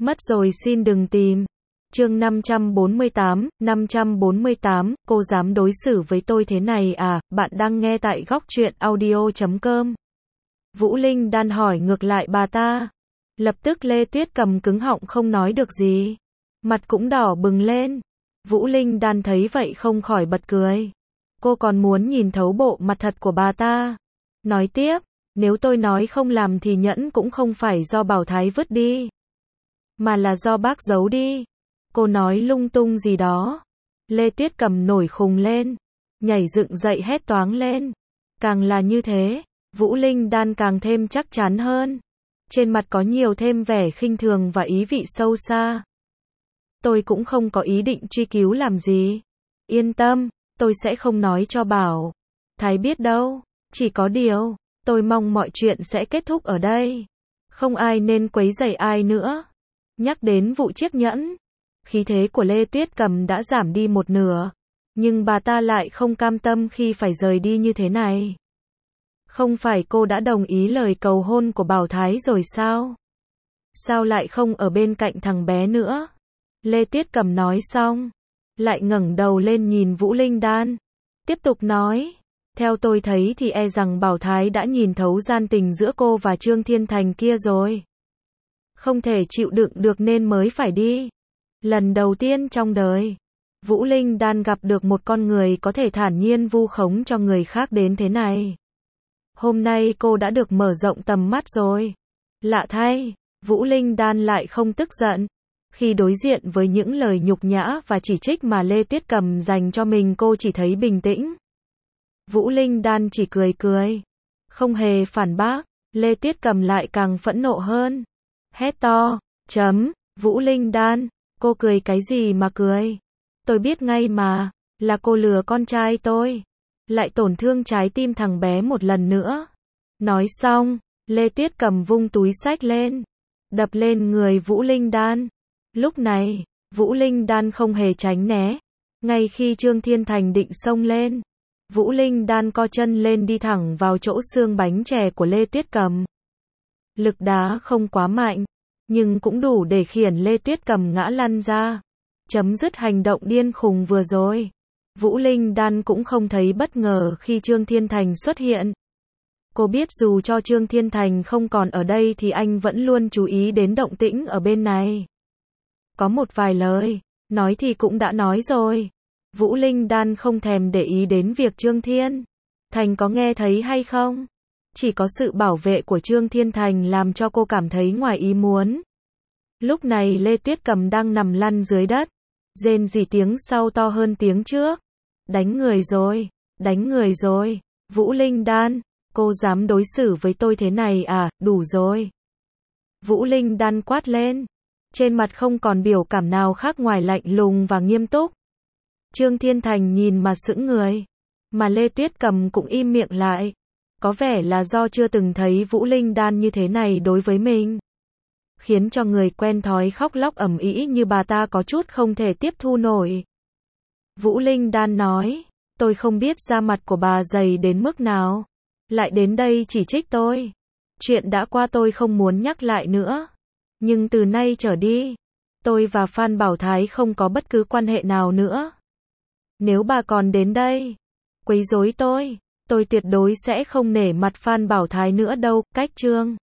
Mất rồi xin đừng tìm. Chương 548, cô dám đối xử với tôi thế này à? Bạn đang nghe tại Góc Truyện Audio.com. Vũ Linh Đan hỏi ngược lại bà ta. Lập tức Lê Tuyết Cầm cứng họng không nói được gì. Mặt cũng đỏ bừng lên. Vũ Linh Đan thấy vậy không khỏi bật cười. Cô còn muốn nhìn thấu bộ mặt thật của bà ta. Nói tiếp, nếu tôi nói không làm thì nhẫn cũng không phải do Bảo Thái vứt đi, mà là do bác giấu đi. Cô nói lung tung gì đó. Lê Tuyết Cầm nổi khùng lên, nhảy dựng dậy hét toáng lên. Càng là như thế, Vũ Linh Đan càng thêm chắc chắn hơn. Trên mặt có nhiều thêm vẻ khinh thường và ý vị sâu xa. Tôi cũng không có ý định truy cứu làm gì. Yên tâm, tôi sẽ không nói cho Bảo Thái biết đâu. Chỉ có điều, tôi mong mọi chuyện sẽ kết thúc ở đây. Không ai nên quấy rầy ai nữa. Nhắc đến vụ chiếc nhẫn, khí thế của Lê Tuyết Cầm đã giảm đi một nửa. Nhưng bà ta lại không cam tâm khi phải rời đi như thế này. Không phải cô đã đồng ý lời cầu hôn của Bảo Thái rồi sao? Sao lại không ở bên cạnh thằng bé nữa? Lê Tuyết Cầm nói xong, lại ngẩng đầu lên nhìn Vũ Linh Đan. Tiếp tục nói, theo tôi thấy thì e rằng Bảo Thái đã nhìn thấu gian tình giữa cô và Trương Thiên Thành kia rồi. Không thể chịu đựng được nên mới phải đi. Lần đầu tiên trong đời, Vũ Linh Đan gặp được một con người có thể thản nhiên vu khống cho người khác đến thế này. Hôm nay cô đã được mở rộng tầm mắt rồi. Lạ thay, Vũ Linh Đan lại không tức giận. Khi đối diện với những lời nhục nhã và chỉ trích mà Lê Tuyết Cầm dành cho mình, cô chỉ thấy bình tĩnh. Vũ Linh Đan chỉ cười cười, không hề phản bác. Lê Tuyết Cầm lại càng phẫn nộ hơn. Hét to, Vũ Linh Đan, cô cười cái gì mà cười? Tôi biết ngay mà, là cô lừa con trai tôi, lại tổn thương trái tim thằng bé một lần nữa. Nói xong, Lê Tuyết Cầm vung túi xách lên, đập lên người Vũ Linh Đan. Lúc này, Vũ Linh Đan không hề tránh né. Ngay khi Trương Thiên Thành định xông lên, Vũ Linh Đan co chân lên đi thẳng vào chỗ xương bánh chè của Lê Tuyết Cầm. Lực đá không quá mạnh, nhưng cũng đủ để khiển Lê Tuyết Cầm ngã lăn ra. Chấm dứt hành động điên khùng vừa rồi. Vũ Linh Đan cũng không thấy bất ngờ khi Trương Thiên Thành xuất hiện. Cô biết dù cho Trương Thiên Thành không còn ở đây thì anh vẫn luôn chú ý đến động tĩnh ở bên này. Có một vài lời nói thì cũng đã nói rồi. Vũ Linh Đan không thèm để ý đến việc Trương Thiên Thành có nghe thấy hay không. Chỉ có sự bảo vệ của Trương Thiên Thành làm cho cô cảm thấy ngoài ý muốn. Lúc này Lê Tuyết Cầm đang nằm lăn dưới đất, rên rỉ tiếng sau to hơn tiếng trước. Đánh người rồi, đánh người rồi. Vũ Linh Đan, cô dám đối xử với tôi thế này à? Đủ rồi. Vũ Linh Đan quát lên, trên mặt không còn biểu cảm nào khác ngoài lạnh lùng và nghiêm túc. Trương Thiên Thành nhìn mà sững người, mà Lê Tuyết Cầm cũng im miệng lại. Có vẻ là do chưa từng thấy Vũ Linh Đan như thế này đối với mình, khiến cho người quen thói khóc lóc ầm ĩ như bà ta có chút không thể tiếp thu nổi. Vũ Linh Đan nói, tôi không biết da mặt của bà dày đến mức nào, lại đến đây chỉ trích tôi. Chuyện đã qua tôi không muốn nhắc lại nữa. Nhưng từ nay trở đi, tôi và Phan Bảo Thái không có bất cứ quan hệ nào nữa. Nếu bà còn đến đây quấy rối tôi tuyệt đối sẽ không nể mặt Phan Bảo Thái nữa đâu. Cách chương